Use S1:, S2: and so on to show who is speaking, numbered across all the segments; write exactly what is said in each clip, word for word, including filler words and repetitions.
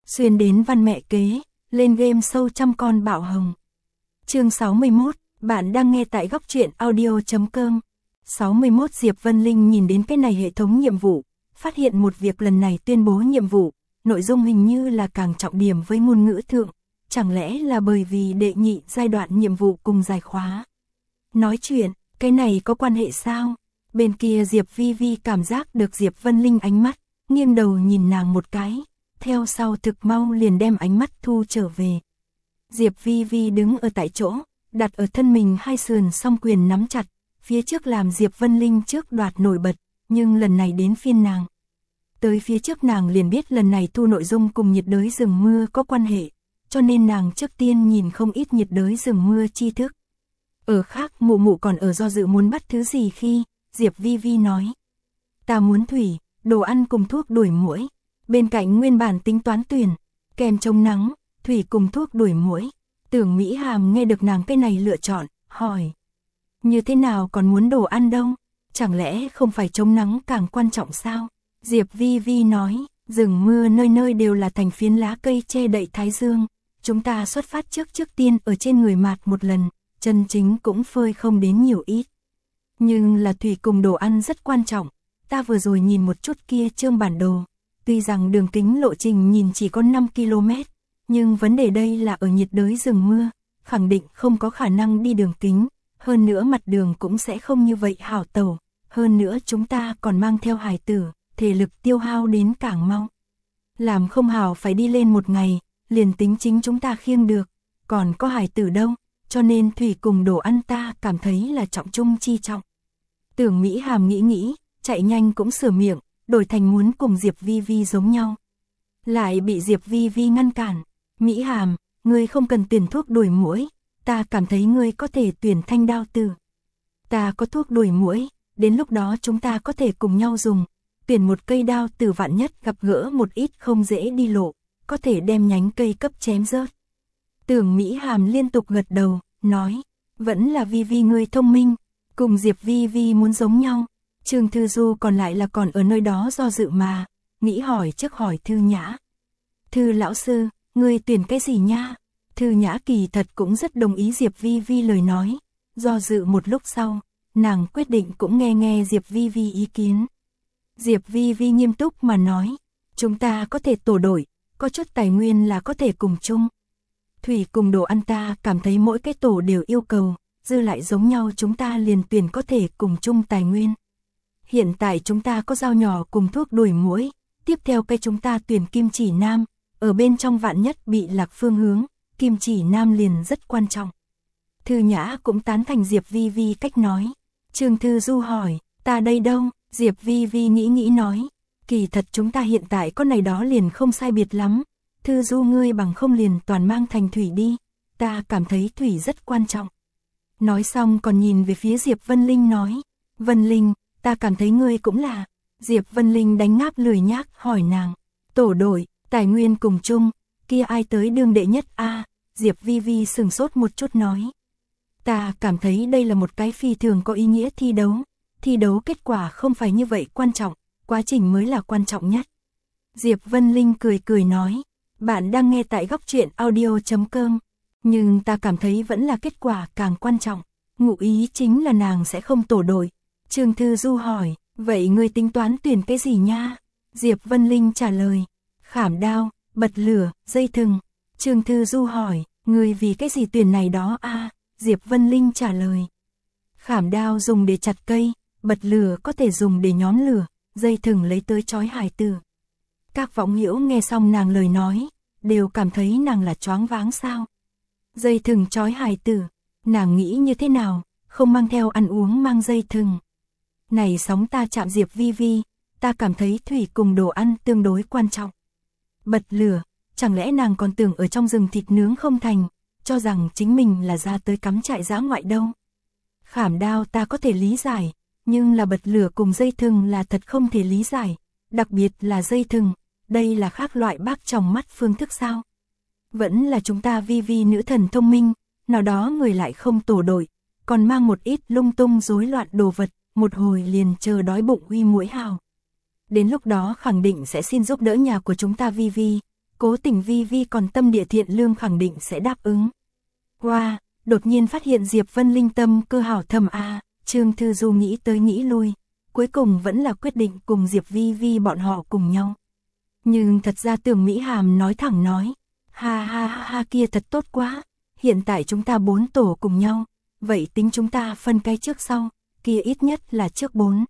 S1: xuyên đến văn mẹ kế, lên game show trăm con bạo hồng. Chương sáu mươi mốt, bạn đang nghe tại góc truyện audio chấm com. sáu mươi mốt Diệp Vân Linh nhìn đến cái này hệ thống nhiệm vụ, phát hiện một việc lần này tuyên bố nhiệm vụ, nội dung hình như là càng trọng điểm với ngôn ngữ thượng, chẳng lẽ là bởi vì đệ nhị giai đoạn nhiệm vụ cùng giải khóa. Nói chuyện, cái này có quan hệ sao? Bên kia Diệp Vi Vi cảm giác được Diệp Vân Linh ánh mắt, nghiêng đầu nhìn nàng một cái, theo sau thực mau liền đem ánh mắt thu trở về. Diệp Vi Vi đứng ở tại chỗ, đặt ở thân mình hai sườn song quyền nắm chặt, phía trước làm Diệp Vân Linh trước đoạt nổi bật, nhưng lần này đến phiên nàng. Tới phía trước nàng liền biết lần này thu nội dung cùng nhiệt đới rừng mưa có quan hệ, cho nên nàng trước tiên nhìn không ít nhiệt đới rừng mưa tri thức. Ở khác mụ mụ còn ở do dự muốn bắt thứ gì khi, Diệp Vi Vi nói. Ta muốn thủy, đồ ăn cùng thuốc đuổi muỗi. Bên cạnh nguyên bản tính toán tuyển, kèm chống nắng, thủy cùng thuốc đuổi muỗi. Tưởng Mỹ Hàm nghe được nàng cái này lựa chọn, hỏi. Như thế nào còn muốn đồ ăn đâu? Chẳng lẽ không phải chống nắng càng quan trọng sao? Diệp Vi Vi nói, rừng mưa nơi nơi đều là thành phiến lá cây che đậy thái dương. Chúng ta xuất phát trước trước tiên ở trên người mạt một lần, chân chính cũng phơi không đến nhiều ít. Nhưng là thủy cùng đồ ăn rất quan trọng, ta vừa rồi nhìn một chút kia chương bản đồ. Tuy rằng đường kính lộ trình nhìn chỉ có năm ki lô mét, nhưng vấn đề đây là ở nhiệt đới rừng mưa, khẳng định không có khả năng đi đường kính, hơn nữa mặt đường cũng sẽ không như vậy hảo tẩu, hơn nữa chúng ta còn mang theo hài tử, thể lực tiêu hao đến càng mau. Làm không hảo phải đi lên một ngày, liền tính chính chúng ta khiêng được, còn có hài tử đâu, cho nên thủy cùng đồ ăn ta cảm thấy là trọng trung chi trọng. Tưởng Mỹ Hàm nghĩ nghĩ, chạy nhanh cũng sửa miệng, đổi thành muốn cùng Diệp Vi Vi giống nhau. Lại bị Diệp Vi Vi ngăn cản. Mỹ Hàm, ngươi không cần tuyển thuốc đuổi muỗi, ta cảm thấy ngươi có thể tuyển thanh đao tử. Ta có thuốc đuổi muỗi, đến lúc đó chúng ta có thể cùng nhau dùng, tuyển một cây đao tử vạn nhất gặp gỡ một ít không dễ đi lộ, có thể đem nhánh cây cấp chém rớt. Tưởng Mỹ Hàm liên tục gật đầu, nói, vẫn là Vi Vi ngươi thông minh, cùng Diệp Vi Vi muốn giống nhau. Trương Thư Du còn lại là còn ở nơi đó do dự mà, nghĩ hỏi trước hỏi Thư Nhã. Thư lão sư, ngươi tuyển cái gì nha? Thư Nhã kỳ thật cũng rất đồng ý Diệp Vi Vi lời nói, do dự một lúc sau, nàng quyết định cũng nghe nghe Diệp Vi Vi ý kiến. Diệp Vi Vi nghiêm túc mà nói, chúng ta có thể tổ đội, có chút tài nguyên là có thể cùng chung. Thủy cùng đồ ăn ta cảm thấy mỗi cái tổ đều yêu cầu, dư lại giống nhau chúng ta liền tuyển có thể cùng chung tài nguyên. Hiện tại chúng ta có dao nhỏ cùng thuốc đuổi muỗi, tiếp theo cái chúng ta tuyển kim chỉ nam, ở bên trong vạn nhất bị lạc phương hướng, kim chỉ nam liền rất quan trọng. Thư Nhã cũng tán thành Diệp Vi Vi cách nói. Trương Thư Du hỏi, ta đây đâu? Diệp Vi Vi nghĩ nghĩ nói, kỳ thật chúng ta hiện tại có này đó liền không sai biệt lắm. Thư Du ngươi bằng không liền toàn mang thành thủy đi, ta cảm thấy thủy rất quan trọng. Nói xong còn nhìn về phía Diệp Vân Linh nói, Vân Linh, ta cảm thấy ngươi cũng là. Diệp Vân Linh đánh ngáp lười nhác hỏi nàng, tổ đội, tài nguyên cùng chung, kia ai tới đương đệ nhất a? À, Diệp Vi Vi sừng sốt một chút nói. Ta cảm thấy đây là một cái phi thường có ý nghĩa thi đấu, thi đấu kết quả không phải như vậy quan trọng, quá trình mới là quan trọng nhất. Diệp Vân Linh cười cười nói, bạn đang nghe tại góc truyện audio chấm com, nhưng ta cảm thấy vẫn là kết quả càng quan trọng, ngụ ý chính là nàng sẽ không tổ đội. Trương Thư Du hỏi, vậy ngươi tính toán tuyển cái gì nha? Diệp Vân Linh trả lời, khảm đao, bật lửa, dây thừng. Trương Thư Du hỏi, ngươi vì cái gì tuyển này đó a? À? Diệp Vân Linh trả lời, khảm đao dùng để chặt cây, bật lửa có thể dùng để nhóm lửa, dây thừng lấy tới trói hài tử. Các võng hữu nghe xong nàng lời nói, đều cảm thấy nàng là choáng váng sao? Dây thừng trói hài tử, nàng nghĩ như thế nào, không mang theo ăn uống mang dây thừng. Này sóng ta chạm Diệp Vi Vi, ta cảm thấy thủy cùng đồ ăn tương đối quan trọng. Bật lửa, chẳng lẽ nàng còn tưởng ở trong rừng thịt nướng không thành, cho rằng chính mình là ra tới cắm trại dã ngoại đâu. Khảm đao ta có thể lý giải, nhưng là bật lửa cùng dây thừng là thật không thể lý giải, đặc biệt là dây thừng, đây là khác loại bác trong mắt phương thức sao? Vẫn là chúng ta Vi Vi nữ thần thông minh, nào đó người lại không tổ đội, còn mang một ít lung tung rối loạn đồ vật, một hồi liền chờ đói bụng uy muỗi hào. Đến lúc đó khẳng định sẽ xin giúp đỡ nhà của chúng ta Vi Vi, cố tình Vi Vi còn tâm địa thiện lương khẳng định sẽ đáp ứng. Wow, đột nhiên phát hiện Diệp Vân Linh tâm cơ hảo thầm a, Trương Thư Du nghĩ tới nghĩ lui, cuối cùng vẫn là quyết định cùng Diệp Vi Vi bọn họ cùng nhau. Nhưng thật ra Tưởng Mỹ Hàm nói thẳng nói, ha ha ha ha kia thật tốt quá, hiện tại chúng ta bốn tổ cùng nhau, vậy tính chúng ta phân cái trước sau, kia ít nhất là trước bốn.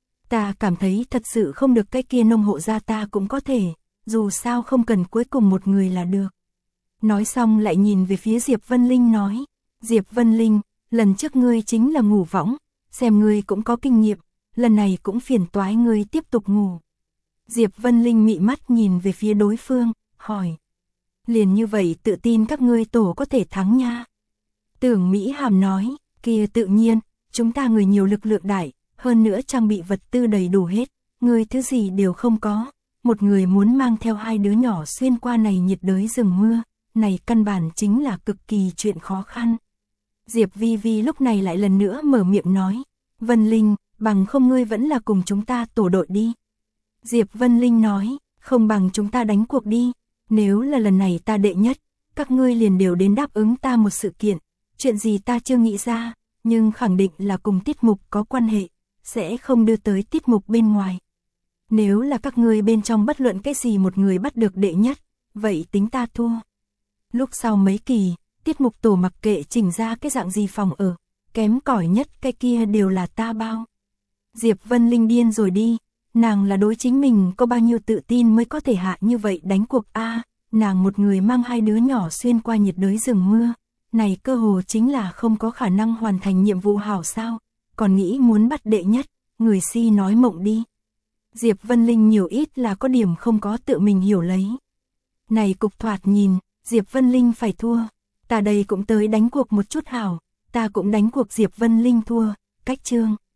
S1: Ta cảm thấy thật sự không được cái kia nông hộ gia ta cũng có thể, dù sao không cần cuối cùng một người là được. Nói xong lại nhìn về phía Diệp Vân Linh nói, Diệp Vân Linh, lần trước ngươi chính là ngủ võng, xem ngươi cũng có kinh nghiệm, lần này cũng phiền toái ngươi tiếp tục ngủ. Diệp Vân Linh mị mắt nhìn về phía đối phương, hỏi. Liền như vậy tự tin các ngươi tổ có thể thắng nha. Tưởng Mỹ Hàm nói, kia tự nhiên, chúng ta người nhiều lực lượng đại, hơn nữa trang bị vật tư đầy đủ hết, người thứ gì đều không có. Một người muốn mang theo hai đứa nhỏ xuyên qua này nhiệt đới rừng mưa, này căn bản chính là cực kỳ chuyện khó khăn. Diệp Vi Vi lúc này lại lần nữa mở miệng nói, Vân Linh, bằng không ngươi vẫn là cùng chúng ta tổ đội đi. Diệp Vân Linh nói, không bằng chúng ta đánh cuộc đi, nếu là lần này ta đệ nhất, các ngươi liền đều đến đáp ứng ta một sự kiện, chuyện gì ta chưa nghĩ ra, nhưng khẳng định là cùng tiết mục có quan hệ, sẽ không đưa tới tiết mục bên ngoài. Nếu là các ngươi bên trong bất luận cái gì một người bắt được đệ nhất, vậy tính ta thua. Lúc sau mấy kỳ, tiết mục tổ mặc kệ chỉnh ra cái dạng gì phòng ở, kém cỏi nhất cái kia đều là ta bao. Diệp Vân Linh điên rồi đi, nàng là đối chính mình có bao nhiêu tự tin mới có thể hạ như vậy đánh cuộc a, à, nàng một người mang hai đứa nhỏ xuyên qua nhiệt đới rừng mưa, này cơ hồ chính là không có khả năng hoàn thành nhiệm vụ hảo sao, còn nghĩ muốn bắt đệ nhất, người si nói mộng đi. Diệp Vân Linh nhiều ít là có điểm không có tự mình hiểu lấy. Này cục thoạt nhìn, Diệp Vân Linh phải thua, ta đây cũng tới đánh cuộc một chút hảo, ta cũng đánh cuộc Diệp Vân Linh thua, cách chương.